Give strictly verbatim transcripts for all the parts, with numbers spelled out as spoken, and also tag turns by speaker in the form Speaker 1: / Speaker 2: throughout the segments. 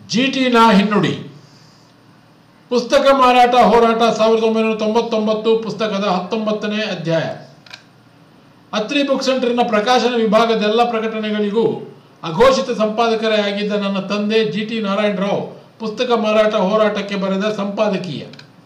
Speaker 1: G T ನ ಹಿನ್ನುಡಿ. ಪುಸ್ತಕ ಮಾರಾಟ ಹೋರಾಟ ಸಾವಿರದ ಒಂಬೈನೂರ ತೊಂಬತ್ತೊಂಬತ್ತು ಪುಸ್ತಕದ ಹತ್ತೊಂಬತ್ತನೇ ಅಧ್ಯಾಯ. ಅತ್ರಿ ಬುಕ್ ಸೆಂಟರ್ನ ಪ್ರಕಾಶನ ವಿಭಾಗದ ಎಲ್ಲ ಪ್ರಕಟಣೆಗಳಿಗೂ ಅಘೋಷಿತ ಸಂಪಾದಕರೇ ಆಗಿದ್ದ ನನ್ನ ತಂದೆ ಜಿ ಟಿ ನಾರಾಯಣರಾವ್ ಪುಸ್ತಕ ಮಾರಾಟ ಹೋರಾಟಕ್ಕೆ ಬರೆದ ಸಂಪಾದಕೀಯ.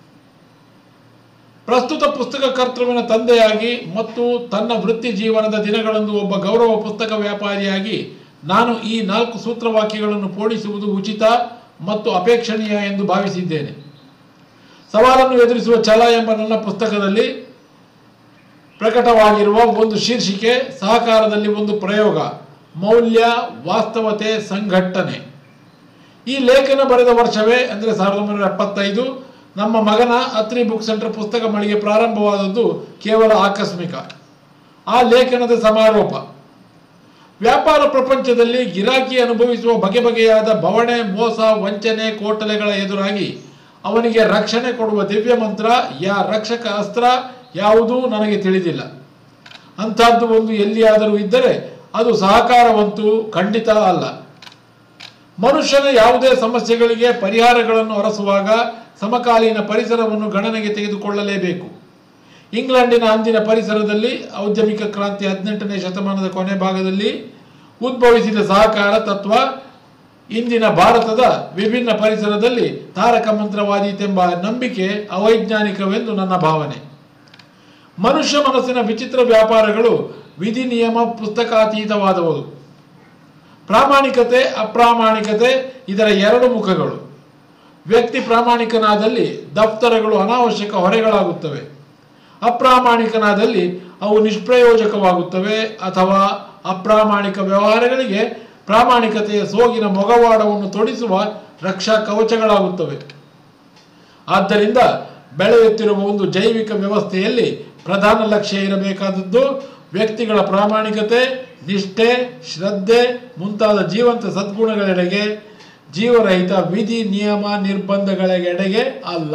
Speaker 1: ಪ್ರಸ್ತುತ ಪುಸ್ತಕ ಕರ್ತೃವಿನ ತಂದೆಯಾಗಿ ಮತ್ತು ತನ್ನ ವೃತ್ತಿ ಜೀವನದ ದಿನಗಳಂದು ಒಬ್ಬ ಗೌರವ ಪುಸ್ತಕ ವ್ಯಾಪಾರಿಯಾಗಿ ನಾನು ಈ ನಾಲ್ಕು ಸೂತ್ರವಾಕ್ಯಗಳನ್ನು ಪೋಣಿಸುವುದು ಉಚಿತ ಮತ್ತು ಅಪೇಕ್ಷಣೀಯ ಎಂದು ಭಾವಿಸಿದ್ದೇನೆ. ಸವಾಲನ್ನು ಎದುರಿಸುವ ಛಲ ಎಂಬ ನನ್ನ ಪುಸ್ತಕದಲ್ಲಿ ಪ್ರಕಟವಾಗಿರುವ ಒಂದು ಶೀರ್ಷಿಕೆ ಸಹಕಾರದಲ್ಲಿ ಒಂದು ಪ್ರಯೋಗ, ಮೌಲ್ಯ, ವಾಸ್ತವತೆ, ಸಂಘಟನೆ. ಈ ಲೇಖನ ಬರೆದ ವರ್ಷವೇ ಅಂದರೆ ಸಾವಿರದ ಒಂಬೈನೂರ ಎಪ್ಪತ್ತೈದು. ನಮ್ಮ ಮಗನ ಅತ್ರಿ ಬುಕ್ ಸೆಂಟರ್ ಪುಸ್ತಕ ಮಳಿಗೆ ಪ್ರಾರಂಭವಾದದ್ದು ಕೇವಲ ಆಕಸ್ಮಿಕ. ಆ ಲೇಖನದ ಸಮಾರೋಪ. ವ್ಯಾಪಾರ ಪ್ರಪಂಚದಲ್ಲಿ ಗಿರಾಕಿ ಅನುಭವಿಸುವ ಬಗೆ ಬಗೆಯಾದ ಬವಣೆ, ಮೋಸ, ವಂಚನೆ, ಕೋಟಲೆಗಳ ಎದುರಾಗಿ ಅವನಿಗೆ ರಕ್ಷಣೆ ಕೊಡುವ ದಿವ್ಯ ಮಂತ್ರ ಯಾ ರಕ್ಷಕ ಅಸ್ತ್ರ ಯಾವುದೂ ನನಗೆ ತಿಳಿದಿಲ್ಲ. ಅಂಥದ್ದು ಒಂದು ಎಲ್ಲಿಯಾದರೂ ಇದ್ದರೆ ಅದು ಸಹಕಾರವಂತೂ ಖಂಡಿತ ಅಲ್ಲ. ಮನುಷ್ಯನ ಯಾವುದೇ ಸಮಸ್ಯೆಗಳಿಗೆ ಪರಿಹಾರಗಳನ್ನು ಅರಸುವಾಗ ಸಮಕಾಲೀನ ಪರಿಸರವನ್ನು ಗಣನೆಗೆ ತೆಗೆದುಕೊಳ್ಳಲೇಬೇಕು. ಇಂಗ್ಲೆಂಡಿನ ಅಂದಿನ ಪರಿಸರದಲ್ಲಿ ಔದ್ಯಮಿಕ ಕ್ರಾಂತಿ ಹದಿನೆಂಟನೇ ಶತಮಾನದ ಕೊನೆ ಭಾಗದಲ್ಲಿ ಉದ್ಭವಿಸಿದ ಸಹಕಾರ ತತ್ವ ಇಂದಿನ ಭಾರತದ ವಿಭಿನ್ನ ಪರಿಸರದಲ್ಲಿ ತಾರಕ ಮಂತ್ರವಾದೀತೆಂಬ ನಂಬಿಕೆ ಅವೈಜ್ಞಾನಿಕವೆಂದು ನನ್ನ ಭಾವನೆ. ಮನುಷ್ಯ ಮನಸ್ಸಿನ ವಿಚಿತ್ರ ವ್ಯಾಪಾರಗಳು ವಿಧಿ ನಿಯಮ ಪುಸ್ತಕಾತೀತವಾದವು. ಪ್ರಾಮಾಣಿಕತೆ, ಅಪ್ರಾಮಾಣಿಕತೆ ಇದರ ಎರಡು ಮುಖಗಳು. ವ್ಯಕ್ತಿ ಪ್ರಾಮಾಣಿಕನಾದಲ್ಲಿ ದಫ್ತರಗಳು ಅನಾವಶ್ಯಕ ಹೊರೆಗಳಾಗುತ್ತವೆ. ಅಪ್ರಾಮಾಣಿಕನಾದಲ್ಲಿ ಅವು ನಿಷ್ಪ್ರಯೋಜಕವಾಗುತ್ತವೆ ಅಥವಾ ಅಪ್ರಾಮಾಣಿಕ ವ್ಯವಹಾರಗಳಿಗೆ ಪ್ರಾಮಾಣಿಕತೆಯ ಸೋಗಿನ ಮೊಗವಾಡವನ್ನು ತೊಡಿಸುವ ರಕ್ಷಾ ಕವಚಗಳಾಗುತ್ತವೆ. ಆದ್ದರಿಂದ ಬೆಳೆಯುತ್ತಿರುವ ಒಂದು ಜೈವಿಕ ವ್ಯವಸ್ಥೆಯಲ್ಲಿ ಪ್ರಧಾನ ಲಕ್ಷ್ಯ ಇರಬೇಕಾದದ್ದು ವ್ಯಕ್ತಿಗಳ ಪ್ರಾಮಾಣಿಕತೆ, ನಿಷ್ಠೆ, ಶ್ರದ್ಧೆ ಮುಂತಾದ ಜೀವಂತ ಸದ್ಗುಣಗಳೆಡೆಗೆ, ಜೀವರಹಿತ ವಿಧಿ ನಿಯಮ ನಿರ್ಬಂಧಗಳೆಡೆಗೆ ಅಲ್ಲ.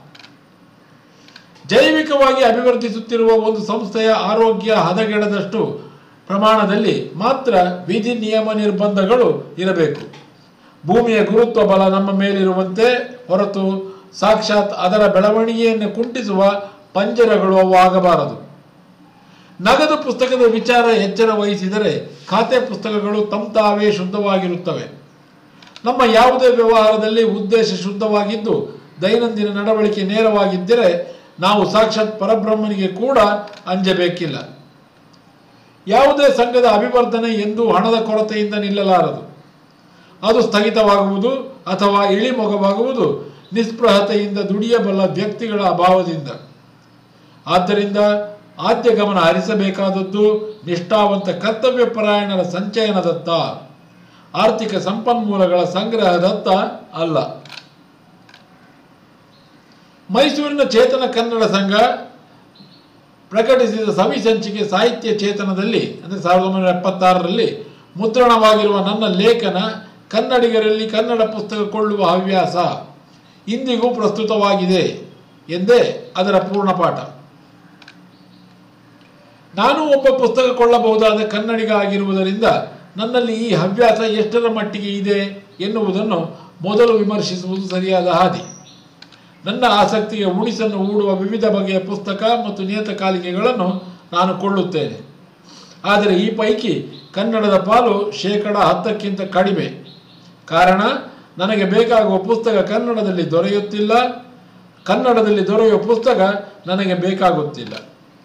Speaker 1: ಜೈವಿಕವಾಗಿ ಅಭಿವರ್ಧಿಸುತ್ತಿರುವ ಒಂದು ಸಂಸ್ಥೆಯ ಆರೋಗ್ಯ ಹದಗೆಡದಷ್ಟು ಪ್ರಮಾಣದಲ್ಲಿ ಮಾತ್ರ ವಿಧಿ ನಿಯಮ ನಿರ್ಬಂಧಗಳು ಇರಬೇಕು. ಭೂಮಿಯ ಗುರುತ್ವ ಬಲ ನಮ್ಮ ಮೇಲಿರುವಂತೆ ಹೊರತು ಸಾಕ್ಷಾತ್ ಅದರ ಬೆಳವಣಿಗೆಯನ್ನು ಕುಂಟಿಸುವ ಪಂಜರಗಳು ಅವು ಆಗಬಾರದು. ನಗದು ಪುಸ್ತಕದ ವಿಚಾರ ಎಚ್ಚರ ವಹಿಸಿದರೆ ಖಾತೆ ಪುಸ್ತಕಗಳು ತಂತಾವೇ ಶುದ್ಧವಾಗಿರುತ್ತವೆ. ನಮ್ಮ ಯಾವುದೇ ವ್ಯವಹಾರದಲ್ಲಿ ಉದ್ದೇಶ ಶುದ್ಧವಾಗಿದ್ದು ದೈನಂದಿನ ನಡವಳಿಕೆ ನೇರವಾಗಿದ್ದರೆ ನಾವು ಸಾಕ್ಷಾತ್ ಪರಬ್ರಹ್ಮನಿಗೆ ಕೂಡ ಅಂಜಬೇಕಿಲ್ಲ. ಯಾವುದೇ ಸಂಘದ ಅಭಿವರ್ಧನೆ ಎಂದೂ ಹಣದ ಕೊರತೆಯಿಂದ ನಿಲ್ಲಲಾರದು. ಅದು ಸ್ಥಗಿತವಾಗುವುದು ಅಥವಾ ಇಳಿಮೊಗವಾಗುವುದು ನಿಸ್ಪೃಹತೆಯಿಂದ ದುಡಿಯಬಲ್ಲ ವ್ಯಕ್ತಿಗಳ ಅಭಾವದಿಂದ. ಆದ್ದರಿಂದ ಆದ್ಯ ಗಮನ ಹರಿಸಬೇಕಾದದ್ದು ನಿಷ್ಠಾವಂತ ಕರ್ತವ್ಯ ಪರಾಯಣರ ಸಂಚಯನದತ್ತ, ಆರ್ಥಿಕ ಸಂಪನ್ಮೂಲಗಳ ಸಂಗ್ರಹದತ್ತ ಅಲ್ಲ. ಮೈಸೂರಿನ ಚೇತನ ಕನ್ನಡ ಸಂಘ ಪ್ರಕಟಿಸಿದ ಸವಿ ಸಂಚಿಕೆ ಸಾಹಿತ್ಯ ಚೇತನದಲ್ಲಿ ಅಂದರೆ ಸಾವಿರದ ಒಂಬೈನೂರ ಎಪ್ಪತ್ತಾರರಲ್ಲಿ ಮುದ್ರಣವಾಗಿರುವ ನನ್ನ ಲೇಖನ ಕನ್ನಡಿಗರಲ್ಲಿ ಕನ್ನಡ ಪುಸ್ತಕ ಕೊಳ್ಳುವ ಹವ್ಯಾಸ ಇಂದಿಗೂ ಪ್ರಸ್ತುತವಾಗಿದೆ ಎಂದೇ ಅದರ ಪೂರ್ಣ ಪಾಠ. ನಾನು ಒಬ್ಬ ಪುಸ್ತಕ ಕೊಳ್ಳಬಹುದಾದ ಕನ್ನಡಿಗ ಆಗಿರುವುದರಿಂದ ನನ್ನಲ್ಲಿ ಈ ಹವ್ಯಾಸ ಎಷ್ಟರ ಮಟ್ಟಿಗೆ ಇದೆ ಎನ್ನುವುದನ್ನು ಮೊದಲು ವಿಮರ್ಶಿಸುವುದು ಸರಿಯಾದ ಹಾದಿ. ನನ್ನ ಆಸಕ್ತಿಗೆ ಉಣಿಸನ್ನು ಹೂಡುವ ವಿವಿಧ ಬಗೆಯ ಪುಸ್ತಕ ಮತ್ತು ನಿಯತಕಾಲಿಕೆಗಳನ್ನು ನಾನು ಕೊಳ್ಳುತ್ತೇನೆ. ಆದರೆ ಈ ಪೈಕಿ ಕನ್ನಡದ ಪಾಲು ಶೇಕಡ ಹತ್ತಕ್ಕಿಂತ ಕಡಿಮೆ. ಕಾರಣ, ನನಗೆ ಬೇಕಾಗುವ ಪುಸ್ತಕ ಕನ್ನಡದಲ್ಲಿ ದೊರೆಯುತ್ತಿಲ್ಲ, ಕನ್ನಡದಲ್ಲಿ ದೊರೆಯುವ ಪುಸ್ತಕ ನನಗೆ ಬೇಕಾಗುತ್ತಿಲ್ಲ.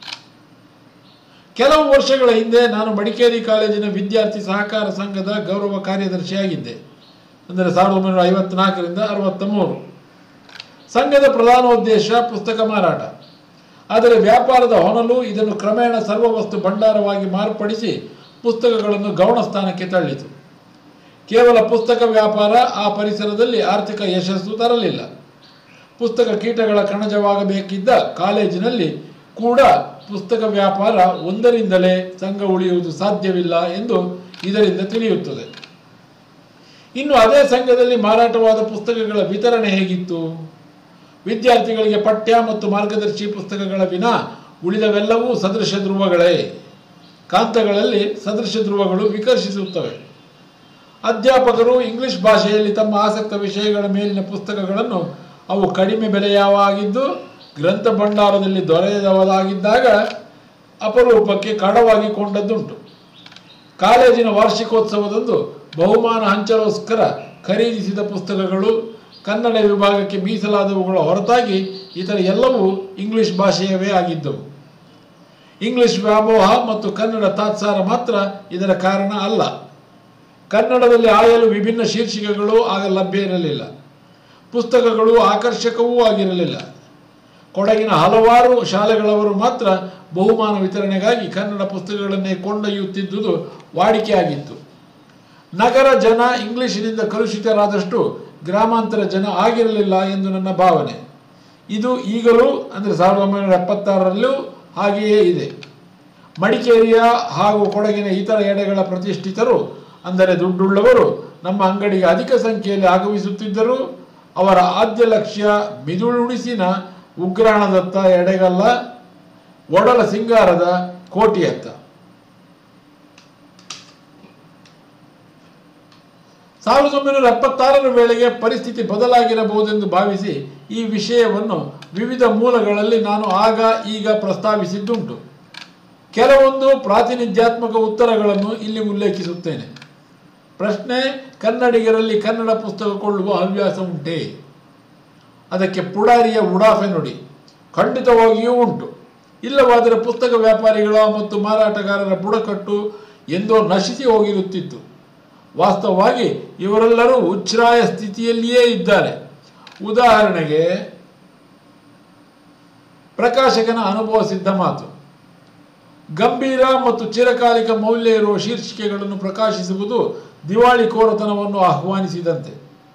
Speaker 1: ಕೆಲವು ವರ್ಷಗಳ ಹಿಂದೆ ನಾನು ಮಡಿಕೇರಿ ಕಾಲೇಜಿನ ವಿದ್ಯಾರ್ಥಿ ಸಹಕಾರ ಸಂಘದ ಗೌರವ ಕಾರ್ಯದರ್ಶಿಯಾಗಿದ್ದೆ. ಅಂದರೆ ಸಾವಿರದ ಒಂಬೈನೂರ ಐವತ್ನಾಲ್ಕರಿಂದ ಅರವತ್ತ ಮೂರು. ಸಂಘದ ಪ್ರಧಾನೋದ್ದೇಶ ಪುಸ್ತಕ ಮಾರಾಟ. ಆದರೆ ವ್ಯಾಪಾರದ ಹೊನಲು ಇದನ್ನು ಕ್ರಮೇಣ ಸರ್ವವಸ್ತು ಭಂಡಾರವಾಗಿ ಮಾರ್ಪಡಿಸಿ ಪುಸ್ತಕಗಳನ್ನು ಗೌಣ ಸ್ಥಾನಕ್ಕೆ ತಳ್ಳಿತು. ಕೇವಲ ಪುಸ್ತಕ ವ್ಯಾಪಾರ ಆ ಪರಿಸರದಲ್ಲಿ ಆರ್ಥಿಕ ಯಶಸ್ಸು ತರಲಿಲ್ಲ. ಪುಸ್ತಕ ಕೀಟಗಳ ಕಣಜವಾಗಬೇಕಿದ್ದ ಕಾಲೇಜಿನಲ್ಲಿ ಕೂಡ ಪುಸ್ತಕ ವ್ಯಾಪಾರ ಒಂದರಿಂದಲೇ ಸಂಘ ಉಳಿಯುವುದು ಸಾಧ್ಯವಿಲ್ಲ ಎಂದು ಇದರಿಂದ ತಿಳಿಯುತ್ತದೆ. ಇನ್ನು ಅದೇ ಸಂಘದಲ್ಲಿ ಮಾರಾಟವಾದ ಪುಸ್ತಕಗಳ ವಿತರಣೆ ಹೇಗಿತ್ತು? ವಿದ್ಯಾರ್ಥಿಗಳಿಗೆ ಪಠ್ಯ ಮತ್ತು ಮಾರ್ಗದರ್ಶಿ ಪುಸ್ತಕಗಳ ವಿನಾ ಉಳಿದವೆಲ್ಲವೂ ಸದೃಶ ಧ್ರುವಗಳೇ. ಕಾಂತಗಳಲ್ಲಿ ಸದೃಶ ಧ್ರುವಗಳು ವಿಕರ್ಷಿಸುತ್ತವೆ. ಅಧ್ಯಾಪಕರು ಇಂಗ್ಲಿಷ್ ಭಾಷೆಯಲ್ಲಿ ತಮ್ಮ ಆಸಕ್ತ ವಿಷಯಗಳ ಮೇಲಿನ ಪುಸ್ತಕಗಳನ್ನು ಅವು ಕಡಿಮೆ ಬೆಲೆಯವಾಗಿದ್ದು ಗ್ರಂಥ ಭಂಡಾರದಲ್ಲಿ ದೊರೆಯದವದಾಗಿದ್ದಾಗ ಅಪರೂಪಕ್ಕೆ ಕಡವಾಗಿ ಕೊಂಡದ್ದುಂಟು. ಕಾಲೇಜಿನ ವಾರ್ಷಿಕೋತ್ಸವದಂದು ಬಹುಮಾನ ಹಂಚಲೋಸ್ಕರ ಖರೀದಿಸಿದ ಪುಸ್ತಕಗಳು ಕನ್ನಡ ವಿಭಾಗಕ್ಕೆ ಮೀಸಲಾದವುಗಳ ಹೊರತಾಗಿ ಇತರ ಎಲ್ಲವೂ ಇಂಗ್ಲಿಷ್ ಭಾಷೆಯವೇ ಆಗಿದ್ದವು. ಇಂಗ್ಲಿಷ್ ವ್ಯಾಮೋಹ ಮತ್ತು ಕನ್ನಡ ತಾತ್ಸಾರ ಮಾತ್ರ ಇದರ ಕಾರಣ ಅಲ್ಲ. ಕನ್ನಡದಲ್ಲಿ ಆಯಲು ವಿಭಿನ್ನ ಶೀರ್ಷಿಕೆಗಳು ಆಗ ಲಭ್ಯ ಇರಲಿಲ್ಲ. ಪುಸ್ತಕಗಳು ಆಕರ್ಷಕವೂ ಆಗಿರಲಿಲ್ಲ. ಕೊಡಗಿನ ಹಲವಾರು ಶಾಲೆಗಳವರು ಮಾತ್ರ ಬಹುಮಾನ ವಿತರಣೆಗಾಗಿ ಕನ್ನಡ ಪುಸ್ತಕಗಳನ್ನೇ ಕೊಂಡೊಯ್ಯುತ್ತಿದ್ದುದು ವಾಡಿಕೆಯಾಗಿತ್ತು. ನಗರ ಜನ ಇಂಗ್ಲಿಷಿನಿಂದ ಕಲುಷಿತರಾದಷ್ಟು ಗ್ರಾಮಾಂತರ ಜನ ಆಗಿರಲಿಲ್ಲ ಎಂದು ನನ್ನ ಭಾವನೆ. ಇದು ಈಗಲೂ ಅಂದರೆ ಸಾವಿರದ ಒಂಬೈನೂರ ಎಪ್ಪತ್ತಾರರಲ್ಲೂ ಹಾಗೆಯೇ ಇದೆ. ಮಡಿಕೇರಿಯ ಹಾಗೂ ಕೊಡಗಿನ ಇತರ ಎಡೆಗಳ ಪ್ರತಿಷ್ಠಿತರು ಅಂದರೆ ದುಡ್ಡುಳ್ಳವರು ನಮ್ಮ ಅಂಗಡಿಗೆ ಅಧಿಕ ಸಂಖ್ಯೆಯಲ್ಲಿ ಆಗಮಿಸುತ್ತಿದ್ದರು. ಅವರ ಆದ್ಯ ಲಕ್ಷ್ಯ ಮಿದುಳುಣಿಸಿನ ಉಗ್ರಾಣದತ್ತ ಎಡೆಗಲ್ಲ, ಒಡಲ ಸಿಂಗಾರದ ಕೋಟಿಯತ್ತ. ಸಾವಿರದ ಒಂಬೈನೂರ ಎಪ್ಪತ್ತಾರರ ವೇಳೆಗೆ ಪರಿಸ್ಥಿತಿ ಬದಲಾಗಿರಬಹುದೆಂದು ಭಾವಿಸಿ ಈ ವಿಷಯವನ್ನು ವಿವಿಧ ಮೂಲಗಳಲ್ಲಿ ನಾನು ಆಗ ಈಗ ಪ್ರಸ್ತಾವಿಸಿದ್ದುಂಟು. ಕೆಲವೊಂದು ಪ್ರಾತಿನಿಧ್ಯಾತ್ಮಕ ಉತ್ತರಗಳನ್ನು ಇಲ್ಲಿ ಉಲ್ಲೇಖಿಸುತ್ತೇನೆ. ಪ್ರಶ್ನೆ: ಕನ್ನಡಿಗರಲ್ಲಿ ಕನ್ನಡ ಪುಸ್ತಕ ಕೊಳ್ಳುವ ಹವ್ಯಾಸ ಉಂಟೇ? ಅದಕ್ಕೆ ಪುಡಾರಿಯ ಉಡಾಫೆ ನುಡಿ: ಖಂಡಿತವಾಗಿಯೂ ಉಂಟು. ಇಲ್ಲವಾದರೆ ಪುಸ್ತಕ ವ್ಯಾಪಾರಿಗಳ ಮತ್ತು ಮಾರಾಟಗಾರರ ಬುಡಕಟ್ಟು ಎಂದೋ ನಶಿಸಿ ಹೋಗಿರುತ್ತಿತ್ತು. ವಾಸ್ತವವಾಗಿ ಇವರೆಲ್ಲರೂ ಉಚ್ಛ್ರಾಯ ಸ್ಥಿತಿಯಲ್ಲಿಯೇ ಇದ್ದಾರೆ. ಉದಾಹರಣೆಗೆ ಪ್ರಕಾಶಕನ ಅನುಭವ ಸಿದ್ಧ ಮಾತು: ಗಂಭೀರ ಮತ್ತು ಚಿರಕಾಲಿಕ ಮೌಲ್ಯ ಇರುವ ಶೀರ್ಷಿಕೆಗಳನ್ನು ಪ್ರಕಾಶಿಸುವುದು ದಿವಾಳಿಕೋರತನವನ್ನು ಆಹ್ವಾನಿಸಿದಂತೆ.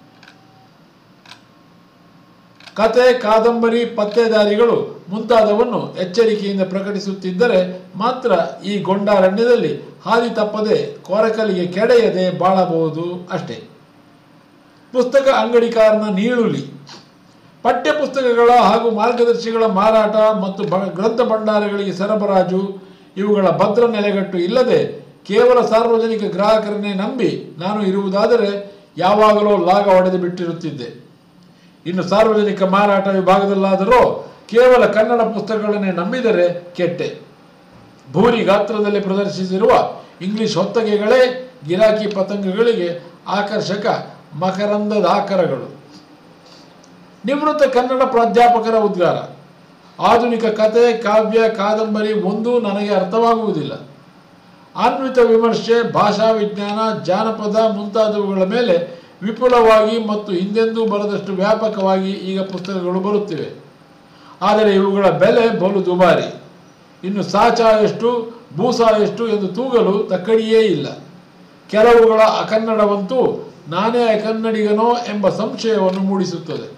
Speaker 1: ಕತೆ, ಕಾದಂಬರಿ, ಪತ್ತೇದಾರಿಗಳು ಮುಂತಾದವನ್ನು ಎಚ್ಚರಿಕೆಯಿಂದ ಪ್ರಕಟಿಸುತ್ತಿದ್ದರೆ ಮಾತ್ರ ಈ ಗೊಂಡಾರಣ್ಯದಲ್ಲಿ ಹಾದಿ ತಪ್ಪದೆ ಕೊರಕಲಿಗೆ ಕೆಡೆಯದೆ ಬಾಳಬಹುದು ಅಷ್ಟೇ. ಪುಸ್ತಕ ಅಂಗಡಿಕಾರನ ನೀಳುಲಿ: ಪಠ್ಯ ಪುಸ್ತಕಗಳ ಹಾಗೂ ಮಾರ್ಗದರ್ಶಿಗಳ ಮಾರಾಟ ಮತ್ತು ಗ್ರಂಥ ಭಂಡಾರಗಳಿಗೆ ಸರಬರಾಜು ಇವುಗಳ ಭದ್ರ ನೆಲೆಗಟ್ಟು ಇಲ್ಲದೆ ಕೇವಲ ಸಾರ್ವಜನಿಕ ಗ್ರಾಹಕರನ್ನೇ ನಂಬಿ ನಾನು ಇರುವುದಾದರೆ ಯಾವಾಗಲೂ ಲಾಗ ಹೊಡೆದು ಬಿಟ್ಟಿರುತ್ತಿದ್ದೆ. ಇನ್ನು ಸಾರ್ವಜನಿಕ ಮಾರಾಟ ವಿಭಾಗದಲ್ಲಾದರೂ ಕೇವಲ ಕನ್ನಡ ಪುಸ್ತಕಗಳನ್ನೇ ನಂಬಿದರೆ ಕೆಟ್ಟೆ. ಭೂರಿ ಗಾತ್ರದಲ್ಲಿ ಪ್ರದರ್ಶಿಸಿರುವ ಇಂಗ್ಲಿಷ್ ಹೊತ್ತಗೆಗಳೇ ಗಿರಾಕಿ ಪತಂಗಗಳಿಗೆ ಆಕರ್ಷಕ ಮಕರಂದದಾಕರಗಳು. ನಿವೃತ್ತ ಕನ್ನಡ ಪ್ರಾಧ್ಯಾಪಕರ ಉದ್ಗಾರ: ಆಧುನಿಕ ಕತೆ, ಕಾವ್ಯ, ಕಾದಂಬರಿ ಒಂದೂ ನನಗೆ ಅರ್ಥವಾಗುವುದಿಲ್ಲ. ಅನ್ವಿತ ವಿಮರ್ಶೆ, ಭಾಷಾ ವಿಜ್ಞಾನ, ಜಾನಪದ ಮುಂತಾದವುಗಳ ಮೇಲೆ ವಿಪುಲವಾಗಿ ಮತ್ತು ಹಿಂದೆಂದೂ ಬರದಷ್ಟು ವ್ಯಾಪಕವಾಗಿ ಈಗ ಪುಸ್ತಕಗಳು ಬರುತ್ತಿವೆ. ಆದರೆ ಇವುಗಳ ಬೆಲೆ ಬಲು ದುಬಾರಿ. ಇನ್ನು ಸಾಚ ಎಷ್ಟು, ಬೂಸ ಎಷ್ಟು ಎಂದು ತೂಗಲು ತಕ್ಕಡಿಯೇ ಇಲ್ಲ. ಕೆಲವುಗಳ ಅಕನ್ನಡವಂತೂ ನಾನೇ ಅಕನ್ನಡಿಗನೋ ಎಂಬ ಸಂಶಯವನ್ನು ಮೂಡಿಸುತ್ತದೆ.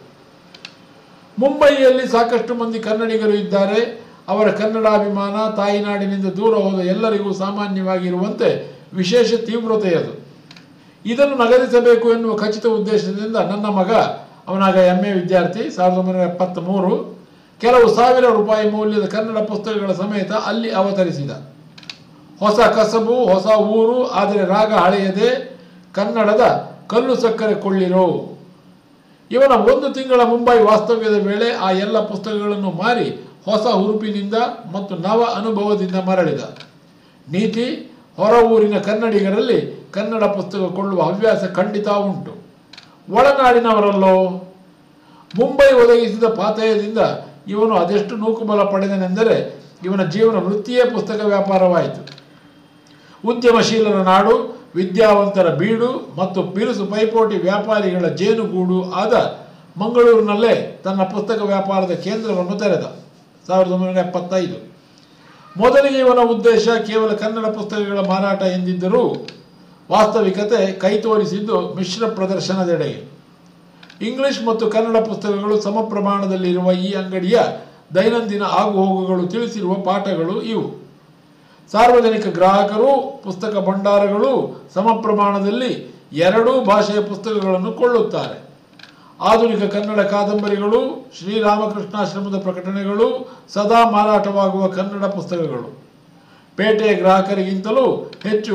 Speaker 1: ಮುಂಬಯಿಯಲ್ಲಿ ಸಾಕಷ್ಟು ಮಂದಿ ಕನ್ನಡಿಗರು ಇದ್ದಾರೆ. ಅವರ ಕನ್ನಡಾಭಿಮಾನ ತಾಯಿನಾಡಿನಿಂದ ದೂರ ಹೋದ ಎಲ್ಲರಿಗೂ ಸಾಮಾನ್ಯವಾಗಿರುವಂತೆ ವಿಶೇಷ ತೀವ್ರತೆಯದು. ಇದನ್ನು ನಗದಿಸಬೇಕು ಎನ್ನುವ ಖಚಿತ ಉದ್ದೇಶದಿಂದ ನನ್ನ ಮಗ, ಅವನಾಗ ಎಂ ಎ ವಿದ್ಯಾರ್ಥಿ, ಸಾವಿರದ ಒಂಬೈನೂರ ಎಪ್ಪತ್ತ್ ಮೂರು ಕೆಲವು ಸಾವಿರ ರೂಪಾಯಿ ಮೌಲ್ಯದ ಕನ್ನಡ ಪುಸ್ತಕಗಳ ಸಮೇತ ಅಲ್ಲಿ ಅವತರಿಸಿದ. ಹೊಸ ಕಸಬು, ಹೊಸ ಊರು, ಆದರೆ ರಾಗ ಹಳೆಯದೆ, ಕನ್ನಡದ ಕಲ್ಲು ಸಕ್ಕರೆ ಕೊಳ್ಳಿರೋ. ಇವನ ಒಂದು ತಿಂಗಳ ಮುಂಬೈ ವಾಸ್ತವ್ಯದ ವೇಳೆ ಆ ಎಲ್ಲ ಪುಸ್ತಕಗಳನ್ನು ಮಾರಿ ಹೊಸ ಹುರುಪಿನಿಂದ ಮತ್ತು ನವ ಅನುಭವದಿಂದ ಮರಳಿದ. ನೀತಿ: ಹೊರ ಊರಿನ ಕನ್ನಡಿಗರಲ್ಲಿ ಕನ್ನಡ ಪುಸ್ತಕ ಕೊಳ್ಳುವ ಹವ್ಯಾಸ ಖಂಡಿತ ಉಂಟು. ಒಳನಾಡಿನವರಲ್ಲೋ? ಮುಂಬೈ ಒದಗಿಸಿದ ಪಾತಯದಿಂದ ಇವನು ಅದೆಷ್ಟು ನೂಕುಬಲ ಪಡೆದನೆಂದರೆ ಇವನ ಜೀವನ ವೃತ್ತಿಯೇ ಪುಸ್ತಕ ವ್ಯಾಪಾರವಾಯಿತು. ಉದ್ಯಮಶೀಲರ ನಾಡು, ವಿದ್ಯಾವಂತರ ಬೀಡು ಮತ್ತು ಬಿರುಸು ಪೈಪೋಟಿ ವ್ಯಾಪಾರಿಗಳ ಜೇನುಗೂಡು ಆದ ಮಂಗಳೂರಿನಲ್ಲೇ ತನ್ನ ಪುಸ್ತಕ ವ್ಯಾಪಾರದ ಕೇಂದ್ರವನ್ನು ತೆರೆದ. ಸಾವಿರದ ಒಂಬೈನೂರ ಎಪ್ಪತ್ತೈದು ಮೊದಲಿಗೆ ಇವನ ಉದ್ದೇಶ ಕೇವಲ ಕನ್ನಡ ಪುಸ್ತಕಗಳ ಮಾರಾಟ ಎಂದಿದ್ದರೂ ವಾಸ್ತವಿಕತೆ ಕೈತೋರಿಸಿದ್ದು ಮಿಶ್ರ ಪ್ರದರ್ಶನದೆಡೆಗೆ. ಇಂಗ್ಲಿಷ್ ಮತ್ತು ಕನ್ನಡ ಪುಸ್ತಕಗಳು ಸಮ ಪ್ರಮಾಣದಲ್ಲಿರುವ ಈ ಅಂಗಡಿಯ ದೈನಂದಿನ ಆಗುಹೋಗುಗಳು ತಿಳಿಸಿರುವ ಪಾಠಗಳು ಇವು. ಸಾರ್ವಜನಿಕ ಗ್ರಾಹಕರು, ಪುಸ್ತಕ ಭಂಡಾರಗಳು ಸಮ ಪ್ರಮಾಣದಲ್ಲಿ ಎರಡೂ ಭಾಷೆಯ ಪುಸ್ತಕಗಳನ್ನು ಕೊಳ್ಳುತ್ತಾರೆ. ಆಧುನಿಕ ಕನ್ನಡ ಕಾದಂಬರಿಗಳು, ಶ್ರೀರಾಮಕೃಷ್ಣಾಶ್ರಮದ ಪ್ರಕಟಣೆಗಳು, ಸದಾ ಮಾರಾಟವಾಗುವ ಕನ್ನಡ ಪುಸ್ತಕಗಳು. ಪೇಟೆಯ ಗ್ರಾಹಕರಿಗಿಂತಲೂ ಹೆಚ್ಚು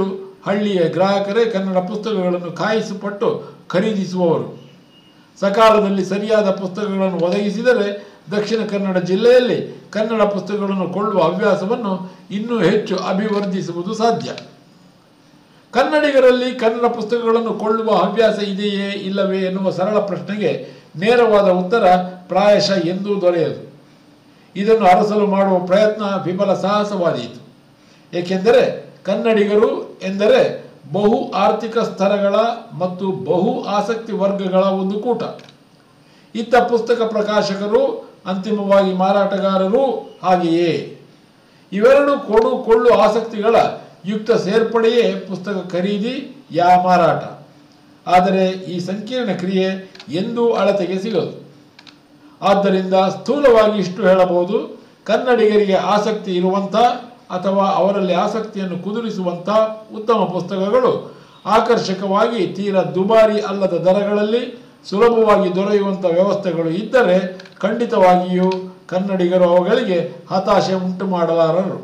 Speaker 1: ಹಳ್ಳಿಯ ಗ್ರಾಹಕರೇ ಕನ್ನಡ ಪುಸ್ತಕಗಳನ್ನು ಕಾಯಿಸಿಪಟ್ಟು ಖರೀದಿಸುವವರು. ಸಕಾಲದಲ್ಲಿ ಸರಿಯಾದ ಪುಸ್ತಕಗಳನ್ನು ಒದಗಿಸಿದರೆ ದಕ್ಷಿಣ ಕನ್ನಡ ಜಿಲ್ಲೆಯಲ್ಲಿ ಕನ್ನಡ ಪುಸ್ತಕಗಳನ್ನು ಕೊಳ್ಳುವ ಹವ್ಯಾಸವನ್ನು ಇನ್ನೂ ಹೆಚ್ಚು ಅಭಿವರ್ಧಿಸುವುದು ಸಾಧ್ಯ. ಕನ್ನಡಿಗರಲ್ಲಿ ಕನ್ನಡ ಪುಸ್ತಕಗಳನ್ನು ಕೊಳ್ಳುವ ಹವ್ಯಾಸ ಇದೆಯೇ ಇಲ್ಲವೇ ಎನ್ನುವ ಸರಳ ಪ್ರಶ್ನೆಗೆ ನೇರವಾದ ಉತ್ತರ ಪ್ರಾಯಶಃ ಎಂದೂ ದೊರೆಯದು. ಇದನ್ನು ಅರಸಲು ಮಾಡುವ ಪ್ರಯತ್ನ ವಿಫಲ ಸಾಹಸವಾದೀತು. ಏಕೆಂದರೆ ಕನ್ನಡಿಗರು ಎಂದರೆ ಬಹು ಆರ್ಥಿಕ ಸ್ತರಗಳ ಮತ್ತು ಬಹು ಆಸಕ್ತಿ ವರ್ಗಗಳ ಒಂದು ಕೂಟ. ಇತ್ತ ಪುಸ್ತಕ ಪ್ರಕಾಶಕರು, ಅಂತಿಮವಾಗಿ ಮಾರಾಟಗಾರರು ಹಾಗೆಯೇ. ಇವೆರಡು ಕೊಡು ಕೊಳ್ಳು ಆಸಕ್ತಿಗಳ ಯುಕ್ತ ಸೇರ್ಪಡೆಯೇ ಪುಸ್ತಕ ಖರೀದಿ ಯಾ ಮಾರಾಟ. ಆದರೆ ಈ ಸಂಕೀರ್ಣ ಕ್ರಿಯೆ ಎಂದೂ ಅಳತೆಗೆ ಸಿಗದು. ಆದ್ದರಿಂದ ಸ್ಥೂಲವಾಗಿ ಇಷ್ಟು ಹೇಳಬಹುದು: ಕನ್ನಡಿಗರಿಗೆ ಆಸಕ್ತಿ ಇರುವಂಥ ಅಥವಾ ಅವರಲ್ಲಿ ಆಸಕ್ತಿಯನ್ನು ಕುದುರಿಸುವಂಥ ಉತ್ತಮ ಪುಸ್ತಕಗಳು ಆಕರ್ಷಕವಾಗಿ ತೀರಾ ದುಬಾರಿ ಅಲ್ಲದ ದರಗಳಲ್ಲಿ ಸುಲಭವಾಗಿ ದೊರೆಯುವಂಥ ವ್ಯವಸ್ಥೆಗಳು ಇದ್ದರೆ ಖಂಡಿತವಾಗಿಯೂ ಕನ್ನಡಿಗರು ಅವುಗಳಿಗೆ ಹತಾಶೆ ಉಂಟು ಮಾಡಲಾರರು.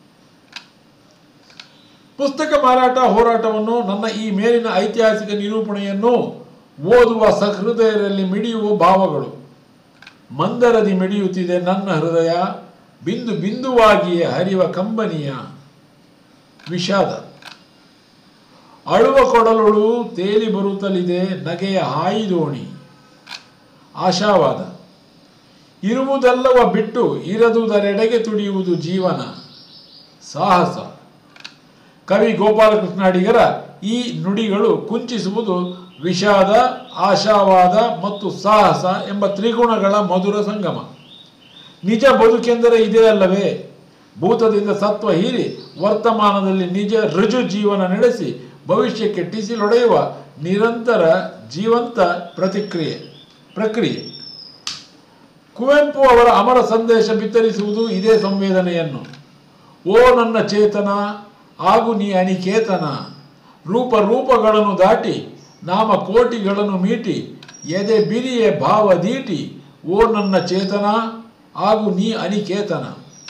Speaker 1: ಪುಸ್ತಕ ಮಾರಾಟ ಹೋರಾಟವನ್ನು ನನ್ನ ಈ ಮೇಲಿನ ಐತಿಹಾಸಿಕ ನಿರೂಪಣೆಯನ್ನು ಓದುವ ಸಹೃದಯರಲ್ಲಿ ಮಿಡಿಯುವ ಭಾವಗಳು. ಮಂದರದಿ ಮಿಡಿಯುತ್ತಿದೆ ನನ್ನ ಹೃದಯ, ಬಿಂದು ಬಿಂದುವಾಗಿಯೇ ಹರಿವ ಕಂಬನಿಯ ವಿಷಾದ. ಅಳುವ ಕೊಡಲುಳು ತೇಲಿ ಬರುತ್ತಲಿದೆ ನಗೆಯ ಹಾಯಿದೋಣಿ ಆಶಾವಾದ. ಇರುವುದೆಲ್ಲವ ಬಿಟ್ಟು ಇರದುದರೆಡೆಗೆ ತುಡಿಯುವುದು ಜೀವನ ಸಾಹಸ. ಕವಿ ಗೋಪಾಲಕೃಷ್ಣ ಅಡಿಗರ ಈ ನುಡಿಗಳು ಕುಂಚಿಸುವುದು ವಿಷಾದ, ಆಶಾವಾದ ಮತ್ತು ಸಾಹಸ ಎಂಬ ತ್ರಿಗುಣಗಳ ಮಧುರ ಸಂಗಮ. ನಿಜ ಬದುಕೆಂದರೆ ಇದೇ ಅಲ್ಲವೇ? ಭೂತದಿಂದ ಸತ್ವ ಹೀರಿ ವರ್ತಮಾನದಲ್ಲಿ ನಿಜ ಋಜು ಜೀವನ ನಡೆಸಿ ಭವಿಷ್ಯಕ್ಕೆ ಟಿಸಿಲೊಡೆಯುವ ನಿರಂತರ ಜೀವಂತ ಪ್ರತಿಕ್ರಿಯೆ ಪ್ರಕ್ರಿಯೆ. ಕುವೆಂಪು ಅವರ ಅಮರ ಸಂದೇಶ ಬಿತ್ತರಿಸುವುದು ಇದೇ ಸಂವೇದನೆಯನ್ನು. ಓ ನನ್ನ ಚೇತನ, ಆಗು ನೀ ಅನಿಕೇತನ, ರೂಪ ರೂಪಗಳನ್ನು ದಾಟಿ ನಾಮ ಕೋಟಿಗಳನ್ನು ಮೀಟಿ ಎದೆ ಬಿರಿಯೆ ಭಾವ ದೀಟಿ, ಓ ನನ್ನ ಚೇತನ, ಆಗು ನೀ ಅನಿಕೇತನ.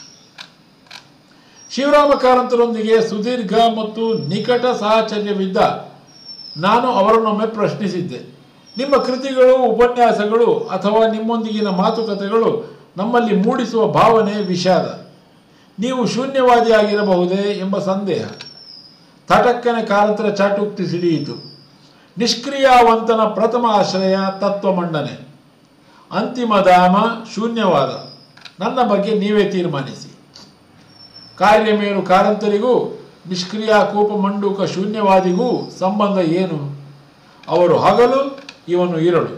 Speaker 1: ಶಿವರಾಮ ಕಾರಂತರೊಂದಿಗೆ ಸುದೀರ್ಘ ಮತ್ತು ನಿಕಟ ಸಾಹಚರ್ಯವಿದ್ದ ನಾನು ಅವರನ್ನೊಮ್ಮೆ ಪ್ರಶ್ನಿಸಿದ್ದೆ, ನಿಮ್ಮ ಕೃತಿಗಳು, ಉಪನ್ಯಾಸಗಳು ಅಥವಾ ನಿಮ್ಮೊಂದಿಗಿನ ಮಾತುಕತೆಗಳು ನಮ್ಮಲ್ಲಿ ಮೂಡಿಸುವ ಭಾವನೆ ವಿಷಾದ. ನೀವು ಶೂನ್ಯವಾದಿಯಾಗಿರಬಹುದೇ ಎಂಬ ಸಂದೇಹ. ತಟಕ್ಕನೆ ಕಾರಂತರ ಚಾಟುಕ್ತಿ ಸಿಡಿಯಿತು. ನಿಷ್ಕ್ರಿಯಾವಂತನ ಪ್ರಥಮ ಆಶ್ರಯ ತತ್ವ ಮಂಡನೆ, ಅಂತಿಮ ಧಾಮ ಶೂನ್ಯವಾದ. ನನ್ನ ಬಗ್ಗೆ ನೀವೇ ತೀರ್ಮಾನಿಸಿ. ಕಾರ್ಯಮೇರು ಕಾರಂತರಿಗೂ ನಿಷ್ಕ್ರಿಯ ಕೂಪ ಮಂಡೂಕ ಶೂನ್ಯವಾದಿಗೂ ಸಂಬಂಧ ಏನು? ಅವರು ಹಗಲು, ಇವನು ಇರಳು.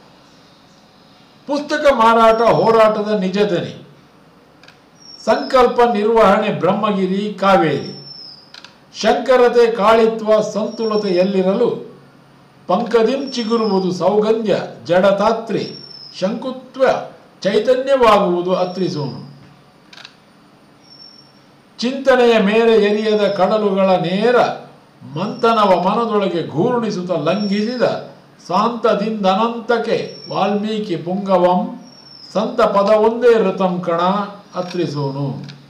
Speaker 1: ಪುಸ್ತಕ ಮಾರಾಟ ಹೋರಾಟದ ನಿಜದನಿ. ಸಂಕಲ್ಪ ನಿರ್ವಹಣೆ ಬ್ರಹ್ಮಗಿರಿ ಕಾವೇರಿ. ಶಂಕರತೆ ಕಾಳಿತ್ವ ಸಂತುಲತೆ ಎಲ್ಲಿರಲು ಪಂಕದಿಂ ಚಿಗುರುವುದು ಸೌಗಂಧ್ಯ ಜಡತಾತ್ರಿ ಶಂಕುತ್ವ ಚೈತನ್ಯವಾಗುವುದು ಅತ್ರಿಸೋನು. ಚಿಂತನೆಯ ಮೇರೆ ಎರಿಯದ ಕಡಲುಗಳ ನೇರ ಮಂಥನವ ಮನದೊಳಗೆ ಘೂರ್ಣಿಸುತ್ತ ಲಂಘಿಸಿದ ಸಾಂತದಿಂದನಂತಕ್ಕೆ ವಾಲ್ಮೀಕಿ ಪುಂಗವಂ ಸಂತ ಪದವೊಂದೇ ಋತಂ ಕಣ ಅತ್ರಿಸೋನು.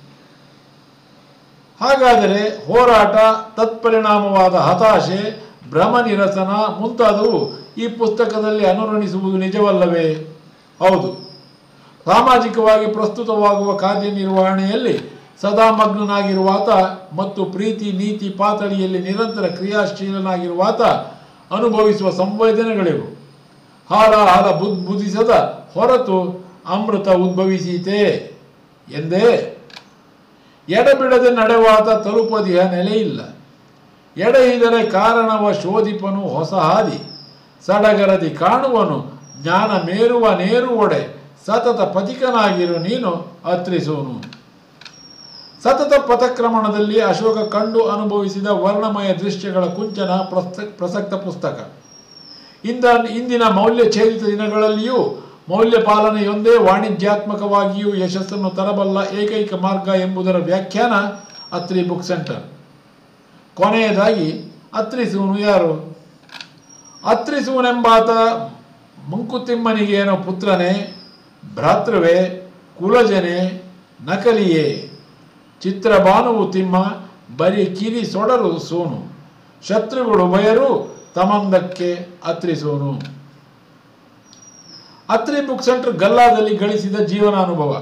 Speaker 1: ಹಾಗಾದರೆ ಹೋರಾಟ, ತತ್ಪರಿಣಾಮವಾದ ಹತಾಶೆ, ಭ್ರಮ ನಿರಸನ ಮುಂತಾದವು ಈ ಪುಸ್ತಕದಲ್ಲಿ ಅನುರಣಿಸುವುದು ನಿಜವಲ್ಲವೇ? ಹೌದು. ಸಾಮಾಜಿಕವಾಗಿ ಪ್ರಸ್ತುತವಾಗುವ ಕಾರ್ಯನಿರ್ವಹಣೆಯಲ್ಲಿ ಸದಾ ಮಗ್ನನಾಗಿರುವಾತ ಮತ್ತು ಪ್ರೀತಿ ನೀತಿ ಪಾತಳಿಯಲ್ಲಿ ನಿರಂತರ ಕ್ರಿಯಾಶೀಲನಾಗಿರುವಾತ ಅನುಭವಿಸುವ ಸಂವೇದನೆಗಳಿವು. ಹಾಲ ಹಾಲ ಬುದ್ಬುದಿಸದ ಹೊರತು ಅಮೃತ ಉದ್ಭವಿಸೀತೆ ಎಂದೇ. ಎಡಬಿಡದೆ ನಡೆವಾತ ತಲುಪದಿಹ ನೆಲೆಯಿಲ್ಲ. ಎಡೆಯಿದರೆ ಕಾರಣವ ಶೋಧಿಪನು ಹೊಸ ಹಾದಿ. ಸಡಗರದಿ ಕಾಣುವನು ಜ್ಞಾನ ಮೇರುವ ನೇರುವೊಡೆ ಸತತ ಪಥಿಕನಾಗಿರು ನೀನು ಅತ್ರಿಸೋನು. ಸತತ ಪಥಕ್ರಮಣದಲ್ಲಿ ಅಶೋಕ ಕಂಡು ಅನುಭವಿಸಿದ ವರ್ಣಮಯ ದೃಶ್ಯಗಳ ಕುಂಚನ ಪ್ರಸಕ್ತ ಪುಸ್ತಕ. ಇಂದ ಇಂದಿನ ಮೌಲ್ಯ ಛೇದಿತ ದಿನಗಳಲ್ಲಿಯೂ ಮೌಲ್ಯ ಪಾಲನೆಯೊಂದೇ ವಾಣಿಜ್ಯಾತ್ಮಕವಾಗಿಯೂ ಯಶಸ್ಸನ್ನು ತರಬಲ್ಲ ಏಕೈಕ ಮಾರ್ಗ ಎಂಬುದರ ವ್ಯಾಖ್ಯಾನ ಅತ್ರಿ ಬುಕ್ ಸೆಂಟರ್. ಕೊನೆಯದಾಗಿ ಅತ್ರಿಸುವನು ಯಾರು? ಅತ್ರಿಸುವನೆಂಬಾತ ಮಂಕುತಿಮ್ಮನಿಗೇನೋ ಪುತ್ರನೇ, ಭ್ರಾತೃವೇ, ಕುಲಜನೆ, ನಕಲಿಯೇ? ಚಿತ್ರಭಾನುವು ತಿಮ್ಮ, ಬರೀ ಕಿರಿ ಸೊಡರು ಸೋನು. ಶತ್ರುಗಳು ಉಭಯರು ತಮಂದಕ್ಕೆ ಅತ್ರಿಸೋನು. ಅತ್ರಿ ಬುಕ್ ಸೆಂಟರ್ ಗಲ್ಲಾದಲ್ಲಿ ಗಳಿಸಿದ ಜೀವನಾನುಭವ.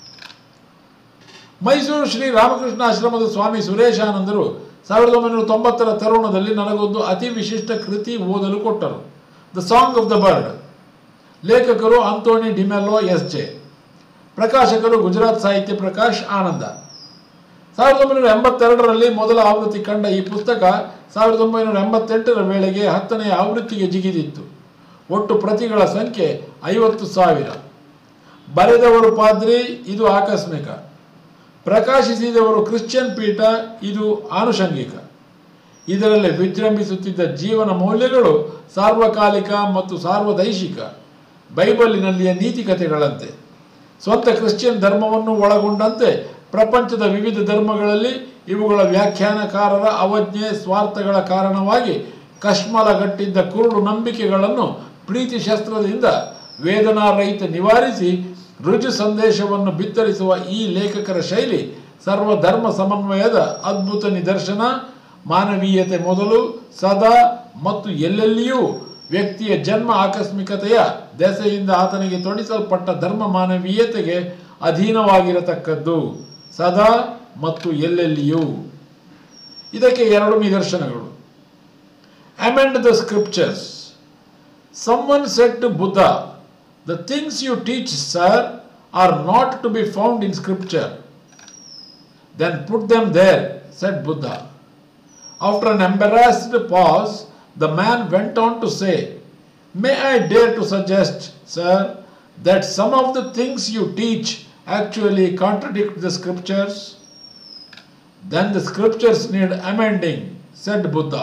Speaker 1: ಮೈಸೂರು ಶ್ರೀ ರಾಮಕೃಷ್ಣ ಆಶ್ರಮದ ಸ್ವಾಮಿ ಸುರೇಶಾನಂದರು ಸಾವಿರದ ಒಂಬೈನೂರ ತೊಂಬತ್ತರ ತರುಣದಲ್ಲಿ ನನಗೊಂದು ಅತಿ ವಿಶಿಷ್ಟ ಕೃತಿ ಓದಲು ಕೊಟ್ಟರು. The song of the bird. ಲೇಖಕರು ಆಂಟೋನಿ ಡಿಮೆಲ್ಲೋ ಎಸ್ ಜೆ. ಪ್ರಕಾಶಕರು ಗುಜರಾತ್ ಸಾಹಿತ್ಯ ಪ್ರಕಾಶ್ ಆನಂದ. ಸಾವಿರದ ಒಂಬೈನೂರ ಎಂಬತ್ತೆರಡರಲ್ಲಿ ಮೊದಲ ಆವೃತ್ತಿ ಕಂಡ ಈ ಪುಸ್ತಕ ಸಾವಿರದ ಒಂಬೈನೂರ ಎಂಬತ್ತೆಂಟರ ವೇಳೆಗೆ ಹತ್ತನೆಯ ಆವೃತ್ತಿಗೆ ಜಿಗಿದಿತ್ತು. ಒಟ್ಟು ಪ್ರತಿಗಳ ಸಂಖ್ಯೆ ಐವತ್ತು ಸಾವಿರ. ಬರೆದವರು ಪಾದ್ರಿ, ಇದು ಆಕಸ್ಮಿಕ. ಪ್ರಕಾಶಿಸಿದವರು ಕ್ರಿಶ್ಚಿಯನ್ ಪೀಠ, ಇದು ಆನುಷಂಗಿಕ. ಇದರಲ್ಲಿ ವಿಜೃಂಭಿಸುತ್ತಿದ್ದ ಜೀವನ ಮೌಲ್ಯಗಳು ಸಾರ್ವಕಾಲಿಕ ಮತ್ತು ಸಾರ್ವದೈಶಿಕ, ಬೈಬಲಿನಲ್ಲಿಯ ನೀತಿಕತೆಗಳಂತೆ. ಸ್ವಂತ ಕ್ರಿಶ್ಚಿಯನ್ ಧರ್ಮವನ್ನು ಒಳಗೊಂಡಂತೆ ಪ್ರಪಂಚದ ವಿವಿಧ ಧರ್ಮಗಳಲ್ಲಿ ಇವುಗಳ ವ್ಯಾಖ್ಯಾನಕಾರರ ಅವಜ್ಞೆ ಸ್ವಾರ್ಥಗಳ ಕಾರಣವಾಗಿ ಕಶ್ಮಲಗಟ್ಟಿದ್ದ ಕುರುಡು ನಂಬಿಕೆಗಳನ್ನು ಪ್ರೀತಿ ಶಸ್ತ್ರದಿಂದ ವೇದನಾರಹಿತ ನಿವಾರಿಸಿ ರುಜು ಸಂದೇಶವನ್ನು ಬಿತ್ತರಿಸುವ ಈ ಲೇಖಕರ ಶೈಲಿ ಸರ್ವಧರ್ಮ ಸಮನ್ವಯದ ಅದ್ಭುತ ನಿದರ್ಶನ. ಮಾನವೀಯತೆ ಮೊದಲು, ಸದಾ ಮತ್ತು ಎಲ್ಲೆಲ್ಲಿಯೂ ವ್ಯಕ್ತಿಯ ಜನ್ಮ ಆಕಸ್ಮಿಕತೆಯ ದೆಸೆಯಿಂದ ಆತನಿಗೆ ತೊಡಿಸಲ್ಪಟ್ಟ ಧರ್ಮ ಮಾನವೀಯತೆಗೆ ಅಧೀನವಾಗಿರತಕ್ಕದ್ದು, ಸದಾ ಮತ್ತು ಎಲ್ಲೆಲ್ಲಿಯೂ. ಇದಕ್ಕೆ ಎರಡು ನಿದರ್ಶನಗಳು. Amend the scriptures. Someone said to Buddha, "The things you teach, sir, are not to be found in scripture." "Then put them there," said Buddha. After an embarrassed pause, the man went on to say, "May I dare to suggest, sir, that some of the things you teach actually contradict the scriptures?" "Then the scriptures need amending," said Buddha.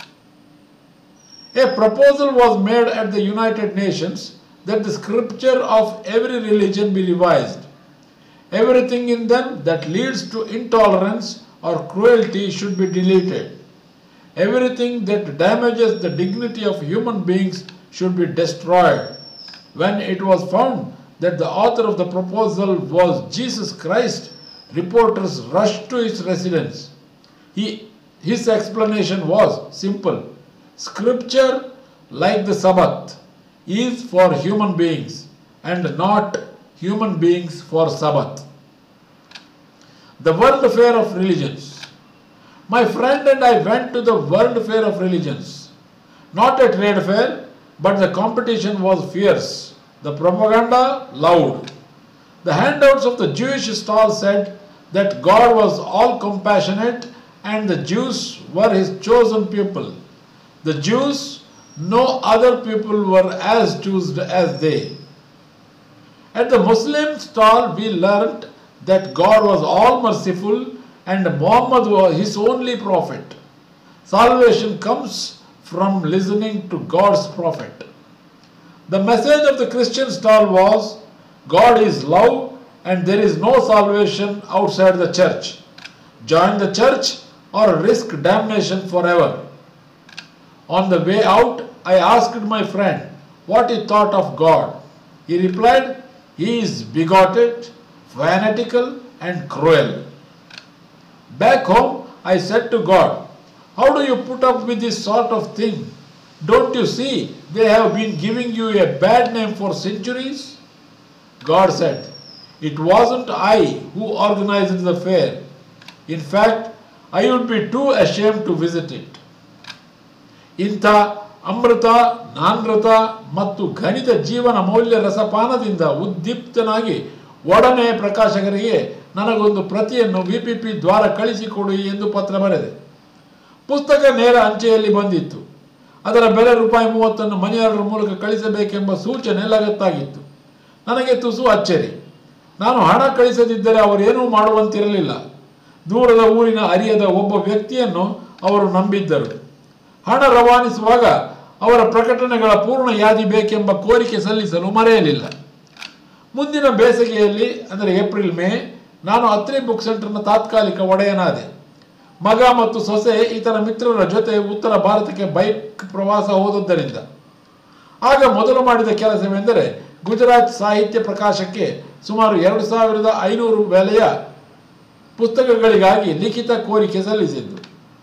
Speaker 1: A proposal was made at the United Nations that the scripture of every religion be revised. Everything in them that leads to intolerance or cruelty should be deleted. Everything that damages the dignity of human beings should be destroyed. When it was found that the author of the proposal was Jesus Christ, reporters rushed to his residence. He, his explanation was simple. Scripture, like the Sabbath, is for human beings and not human beings for Sabbath. The World Fair of Religions. My friend and I went to the World Fair of Religions. Not a trade fair, but the competition was fierce, the propaganda loud. The handouts of the Jewish stall said that God was all compassionate and the Jews were his chosen people. The Jews, no other people were as chosen as they. At the Muslim stall, we learnt that God was all merciful and Muhammad was his only prophet. Salvation comes from listening to God's prophet. The message of the Christian stall was, God is love and there is no salvation outside the church. Join the church or risk damnation forever. On the way out, I asked my friend what he thought of God. He replied, "He is bigoted, fanatical and cruel." Back home, I said to God, "How do you put up with this sort of thing? Don't you see they have been giving you a bad name for centuries?" God said, "It wasn't I who organized the fair. In fact, I would be too ashamed to visit it." ಇಂಥ ಅಮೃತ, ನಾನೃತ ಮತ್ತು ಘನಿತ ಜೀವನ ಮೌಲ್ಯ ರಸಪಾನದಿಂದ ಉದ್ದೀಪ್ತನಾಗಿ ಒಡನೆ ಪ್ರಕಾಶಕರಿಗೆ ನನಗೊಂದು ಪ್ರತಿಯನ್ನು V P P ದ್ವಾರ ಕಳಿಸಿಕೊಡಿ ಎಂದು ಪತ್ರ ಬರೆದೆ. ಪುಸ್ತಕ ನೇರ ಅಂಚೆಯಲ್ಲಿ ಬಂದಿತ್ತು. ಅದರ ಬೆಲೆ ರೂಪಾಯಿ ಮೂವತ್ತನ್ನು ಮನೆಯವರ ಮೂಲಕ ಕಳಿಸಬೇಕೆಂಬ ಸೂಚನೆ ಲಗತ್ತಾಗಿತ್ತು. ನನಗೆ ತುಸು ಅಚ್ಚರಿ. ನಾನು ಹಣ ಕಳಿಸದಿದ್ದರೆ ಅವರೇನೂ ಮಾಡುವಂತಿರಲಿಲ್ಲ. ದೂರದ ಊರಿನ ಅರಿಯದ ಒಬ್ಬ ವ್ಯಕ್ತಿಯನ್ನು ಅವರು ನಂಬಿದ್ದರು. ಹಣ ರವಾನಿಸುವಾಗ ಅವರ ಪ್ರಕಟಣೆಗಳ ಪೂರ್ಣ ಯಾದಿ ಬೇಕೆಂಬ ಕೋರಿಕೆ ಸಲ್ಲಿಸಲು ಮರೆಯಲಿಲ್ಲ. ಮುಂದಿನ ಬೇಸಿಗೆಯಲ್ಲಿ ಅಂದರೆ ಏಪ್ರಿಲ್ ಮೇ ನಾನು ಅತ್ರಿ ಬುಕ್ ಸೆಂಟರ್ನ ತಾತ್ಕಾಲಿಕ ಒಡೆಯನಾದೆ. ಮಗ ಮತ್ತು ಸೊಸೆ ಇತರ ಮಿತ್ರರ ಜೊತೆ ಉತ್ತರ ಭಾರತಕ್ಕೆ ಬೈಕ್ ಪ್ರವಾಸ ಹೋದದ್ದರಿಂದ. ಆಗ ಮೊದಲು ಮಾಡಿದ ಕೆಲಸವೆಂದರೆ ಗುಜರಾತ್ ಸಾಹಿತ್ಯ ಪ್ರಕಾಶಕ್ಕೆ ಸುಮಾರು ಎರಡು ಸಾವಿರದ ಐನೂರು ಬೆಲೆಯ ಪುಸ್ತಕಗಳಿಗಾಗಿ ಲಿಖಿತ ಕೋರಿಕೆ ಸಲ್ಲಿಸಿದ್ದು.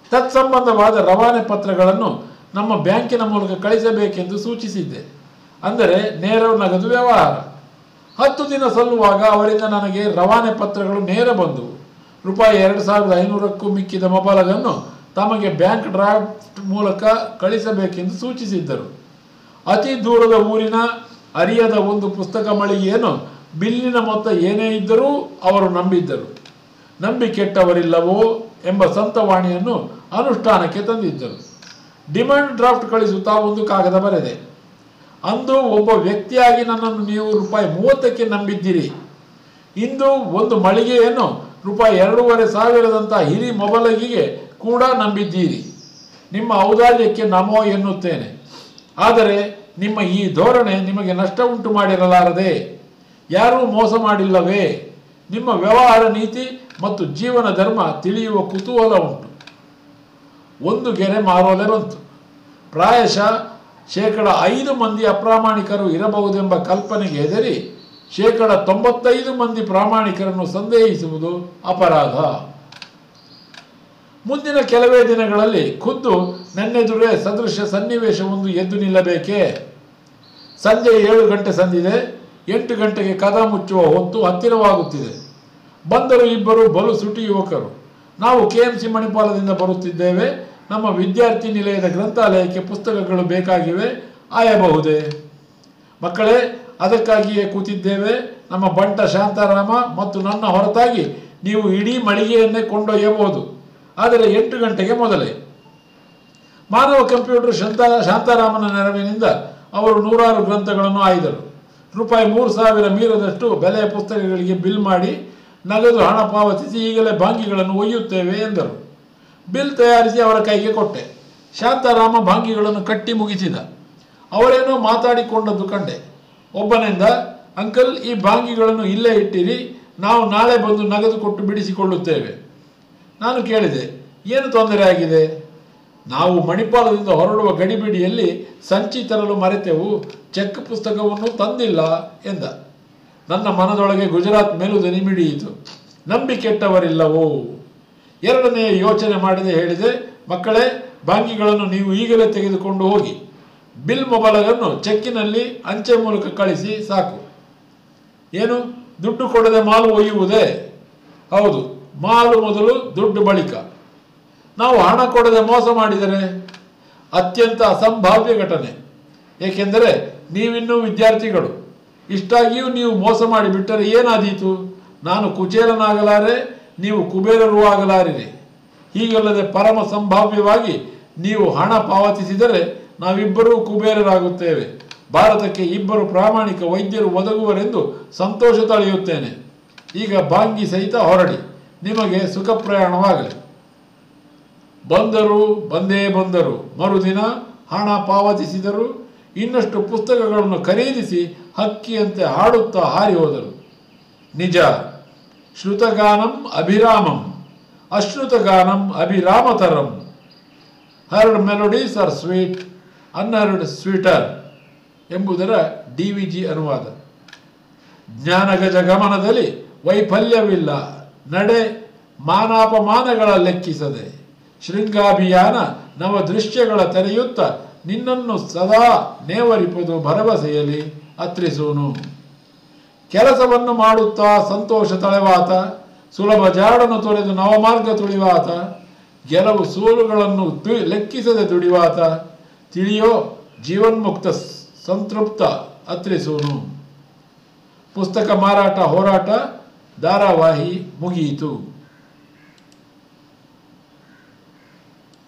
Speaker 1: ತತ್ಸಂಬಂಧವಾದ ರವಾನೆ ಪತ್ರಗಳನ್ನು ನಮ್ಮ ಬ್ಯಾಂಕಿನ ಮೂಲಕ ಕಳಿಸಬೇಕೆಂದು ಸೂಚಿಸಿದ್ದೆ. ಅಂದರೆ ನೇರ ನಗದು ವ್ಯವಹಾರ. ಹತ್ತು ದಿನ ಸಲ್ಲುವಾಗ ಅವರಿಂದ ನನಗೆ ರವಾನೆ ಪತ್ರಗಳು ನೇರ ಬಂದವು. ರೂಪಾಯಿ ಎರಡು ಸಾವಿರದ ಐನೂರಕ್ಕೂ ಮಿಕ್ಕಿದ ಮೊಬಲಗನ್ನು ತಮಗೆ ಬ್ಯಾಂಕ್ ಡ್ರಾಫ್ಟ್ ಮೂಲಕ ಕಳಿಸಬೇಕೆಂದು ಸೂಚಿಸಿದ್ದರು. ಅತಿ ದೂರದ ಊರಿನ ಅರಿಯದ ಒಂದು ಪುಸ್ತಕ ಮಳಿಗೆಯನ್ನು ಬಿಲ್ಲಿನ ಮೊತ್ತ ಏನೇ ಇದ್ದರೂ ಅವರು ನಂಬಿದ್ದರು. ನಂಬಿ ಕೆಟ್ಟವರಿಲ್ಲವೋ ಎಂಬ ಸಂತವಾಣಿಯನ್ನು ಅನುಷ್ಠಾನಕ್ಕೆ ತಂದಿದ್ದರು. ಡಿಮಾಂಡ್ ಡ್ರಾಫ್ಟ್ ಕಳಿಸುತ್ತಾ ಒಂದು ಕಾಗದ ಬರೆದೆ. ಅಂದು ಒಬ್ಬ ವ್ಯಕ್ತಿಯಾಗಿ ನನ್ನನ್ನು ನೀವು ರೂಪಾಯಿ ಮೂವತ್ತಕ್ಕೆ ನಂಬಿದ್ದೀರಿ. ಇಂದು ಒಂದು ಮಳಿಗೆಯನ್ನು ರೂಪಾಯಿ ಎರಡೂವರೆ ಸಾವಿರದಂಥ ಹಿರಿ ಮೊಬಲಗಿಗೆ ಕೂಡ ನಂಬಿದ್ದೀರಿ. ನಿಮ್ಮ ಔದಾರ್ಯಕ್ಕೆ ನಮೋ ಎನ್ನುತ್ತೇನೆ. ಆದರೆ ನಿಮ್ಮ ಈ ಧೋರಣೆ ನಿಮಗೆ ನಷ್ಟ ಉಂಟು ಮಾಡಿರಲಾರದೆ. ಯಾರೂ ಮೋಸ ಮಾಡಿಲ್ಲವೇ? ನಿಮ್ಮ ವ್ಯವಹಾರ ನೀತಿ ಮತ್ತು ಜೀವನ ಧರ್ಮ ತಿಳಿಯುವ ಕುತೂಹಲ ಉಂಟು. ಒಂದು ಗೆರೆ ಮಾರೋಲೆ ಬಂತು. ಪ್ರಾಯಶಃ ಶೇಕಡ ಐದು ಮಂದಿ ಅಪ್ರಾಮಾಣಿಕರು ಇರಬಹುದೆಂಬ ಕಲ್ಪನೆಗೆ ಹೆದರಿ ಶೇಕಡ ತೊಂಬತ್ತೈದು ಮಂದಿ ಪ್ರಾಮಾಣಿಕರನ್ನು ಸಂದೇಹಿಸುವುದು ಅಪರಾಧ. ಮುಂದಿನ ಕೆಲವೇ ದಿನಗಳಲ್ಲಿ ಖುದ್ದು ನನ್ನೆದುರೇ ಸದೃಶ ಸನ್ನಿವೇಶವೊಂದು ಎದ್ದು ನಿಲ್ಲಬೇಕೇ? ಸಂಜೆ ಏಳು ಗಂಟೆ ಸಂದಿದೆ. ಎಂಟು ಗಂಟೆಗೆ ಕದ ಮುಚ್ಚುವ ಹೊತ್ತು ಹತ್ತಿರವಾಗುತ್ತಿದೆ. ಬಂದರು ಇಬ್ಬರು ಬಲು ಸುಟಿ ಯುವಕರು. ನಾವು ಕೆ ಎಂ ಸಿ ಮಣಿಪಾಲದಿಂದ ಬರುತ್ತಿದ್ದೇವೆ. ನಮ್ಮ ವಿದ್ಯಾರ್ಥಿ ನಿಲಯದ ಗ್ರಂಥಾಲಯಕ್ಕೆ ಪುಸ್ತಕಗಳು ಬೇಕಾಗಿವೆ, ಆಯಬಹುದೇ? ಮಕ್ಕಳೇ, ಅದಕ್ಕಾಗಿಯೇ ಕೂತಿದ್ದೇವೆ. ನಮ್ಮ ಬಂಟ ಶಾಂತಾರಾಮ ಮತ್ತು ನನ್ನ ಹೊರತಾಗಿ ನೀವು ಇಡೀ ಮಳಿಗೆಯನ್ನೇ ಕೊಂಡೊಯ್ಯಬಹುದು, ಆದರೆ ಎಂಟು ಗಂಟೆಗೆ ಮೊದಲೇ. ಮಾನವ ಕಂಪ್ಯೂಟರ್ ಶಾಂತ ಶಾಂತಾರಾಮನ ನೆರವಿನಿಂದ ಅವರು ನೂರಾರು ಗ್ರಂಥಗಳನ್ನು ಆಯ್ದರು. ರೂಪಾಯಿ ಮೂರು ಸಾವಿರ ಮೀರದಷ್ಟು ಬೆಲೆಯ ಪುಸ್ತಕಗಳಿಗೆ ಬಿಲ್ ಮಾಡಿ ನಗದು ಹಣ ಪಾವತಿಸಿ ಈಗಲೇ ಭಾಂಗಿಗಳನ್ನು ಒಯ್ಯುತ್ತೇವೆ ಎಂದರು. ಬಿಲ್ ತಯಾರಿಸಿ ಅವರ ಕೈಗೆ ಕೊಟ್ಟೆ. ಶಾಂತಾರಾಮ ಭಾಂಗಿಗಳನ್ನು ಕಟ್ಟಿ ಮುಗಿಸಿದ. ಅವರೇನೋ ಮಾತಾಡಿಕೊಂಡದ್ದು ಕಂಡೆ. ಒಬ್ಬನಿಂದ, ಅಂಕಲ್, ಈ ಭಾಂಗಿಗಳನ್ನು ಇಲ್ಲೇ ಇಟ್ಟಿರಿ, ನಾವು ನಾಳೆ ಬಂದು ನಗದು ಕೊಟ್ಟು ಬಿಡಿಸಿಕೊಳ್ಳುತ್ತೇವೆ. ನಾನು ಕೇಳಿದೆ, ಏನು ತೊಂದರೆ ಆಗಿದೆ? ನಾವು ಮಣಿಪಾಲದಿಂದ ಹೊರಡುವ ಗಡಿಬಿಡಿಯಲ್ಲಿ ಸಂಚಿ ತರಲು ಮರೆತೆವು, ಚೆಕ್ ಪುಸ್ತಕವನ್ನು ತಂದಿಲ್ಲ ಎಂದ. ನನ್ನ ಮನದೊಳಗೆ ಗುಜರಾತ್ ಮೆಲುದನಿ ಮಿಡಿಯಿತು. ನಂಬಿ ಕೆಟ್ಟವರಿಲ್ಲವೋ? ಎರಡನೆಯ ಯೋಚನೆ ಮಾಡದೆ ಹೇಳಿದೆ, ಮಕ್ಕಳೇ, ಭಾಂಗಿಗಳನ್ನು ನೀವು ಈಗಲೇ ತೆಗೆದುಕೊಂಡು ಹೋಗಿ. ಬಿಲ್ ಮೊಬಲಗನ್ನು ಚೆಕ್ಕಿನಲ್ಲಿ ಅಂಚೆ ಮೂಲಕ ಕಳಿಸಿ ಸಾಕು. ಏನು, ದುಡ್ಡು ಕೊಡದೆ ಮಾಲು ಒಯ್ಯುವುದೇ? ಹೌದು, ಮಾಲು ಮೊದಲು, ದುಡ್ಡು ಬಳಿಕ. ನಾವು ಹಣ ಕೊಡದೆ ಮೋಸ ಮಾಡಿದರೆ ಅತ್ಯಂತ ಅಸಂಭಾವ್ಯ ಘಟನೆ. ಏಕೆಂದರೆ ನೀವಿನ್ನೂ ವಿದ್ಯಾರ್ಥಿಗಳು. ಇಷ್ಟಾಗಿಯೂ ನೀವು ಮೋಸ ಮಾಡಿಬಿಟ್ಟರೆ ಏನಾದೀತು? ನಾನು ಕುಚೇಲನಾಗಲಾರೆ, ನೀವು ಕುಬೇರರೂ ಆಗಲಾರಿರಿ. ಹೀಗಲ್ಲದೆ ಪರಮ ಸಂಭಾವ್ಯವಾಗಿ ನೀವು ಹಣ ಪಾವತಿಸಿದರೆ ನಾವಿಬ್ಬರೂ ಕುಬೇರರಾಗುತ್ತೇವೆ. ಭಾರತಕ್ಕೆ ಇಬ್ಬರು ಪ್ರಾಮಾಣಿಕ ವೈದ್ಯರು ಒದಗುವರೆಂದು ಸಂತೋಷ ತಳೆಯುತ್ತೇನೆ. ಈಗ ಭಾಂಗಿ ಸಹಿತ ಹೊರಡಿ. ನಿಮಗೆ ಸುಖ ಪ್ರಯಾಣವಾಗಲಿ. ಬಂದರು, ಬಂದೇ ಬಂದರು. ಮರುದಿನ ಹಣ ಪಾವತಿಸಿದರು. ಇನ್ನಷ್ಟು ಪುಸ್ತಕಗಳನ್ನು ಖರೀದಿಸಿ ಹಕ್ಕಿಯಂತೆ ಹಾಡುತ್ತಾ ಹಾರಿ ಹೋದರು. ನಿಜ, ಶ್ರುತಗಾನಂ ಅಭಿರಾಮಂ, ಅಶ್ರುತಗಾನಂ ಅಭಿರಾಮತರಂ. Heard melodies are sweet, unheard sweeter ಎಂಬುದರ ಡಿ ವಿ ಜಿ ಅನುವಾದ. ಜ್ಞಾನಗಜ ಗಮನದಲ್ಲಿ ವೈಫಲ್ಯವಿಲ್ಲ, ನಡೆ ಮಾನಾಪಮಾನಗಳ ಲೆಕ್ಕಿಸದೆ. ಶೃಂಗಾಭಿಯಾನ ನವ ದೃಶ್ಯಗಳ ತೆರೆಯುತ್ತ ನಿನ್ನನ್ನು ಸದಾ ನೇವರಿಪದು ಭರವಸೆಯಲ್ಲಿ ಅತ್ರಿಸೋನು. ಕೆಲಸವನ್ನು ಮಾಡುತ್ತಾ ಸಂತೋಷ ತಳೆವಾತ, ಸುಲಭ ಜಾಡನ್ನು ತೊರೆದು ನವಮಾರ್ಗ ತುಳಿವಾತ, ಗೆಲುವು ಸೋಲುಗಳನ್ನು ಲೆಕ್ಕಿಸದೆ ದುಡಿವಾತ. ತಿಳಿಯೋ ಜೀವನ್ಮುಕ್ತ ಸಂತೃಪ್ತ ಅತ್ರಿಸೋನು. ಪುಸ್ತಕ ಮಾರಾಟ ಹೋರಾಟ ಧಾರಾವಾಹಿ ಮುಗಿಯಿತು.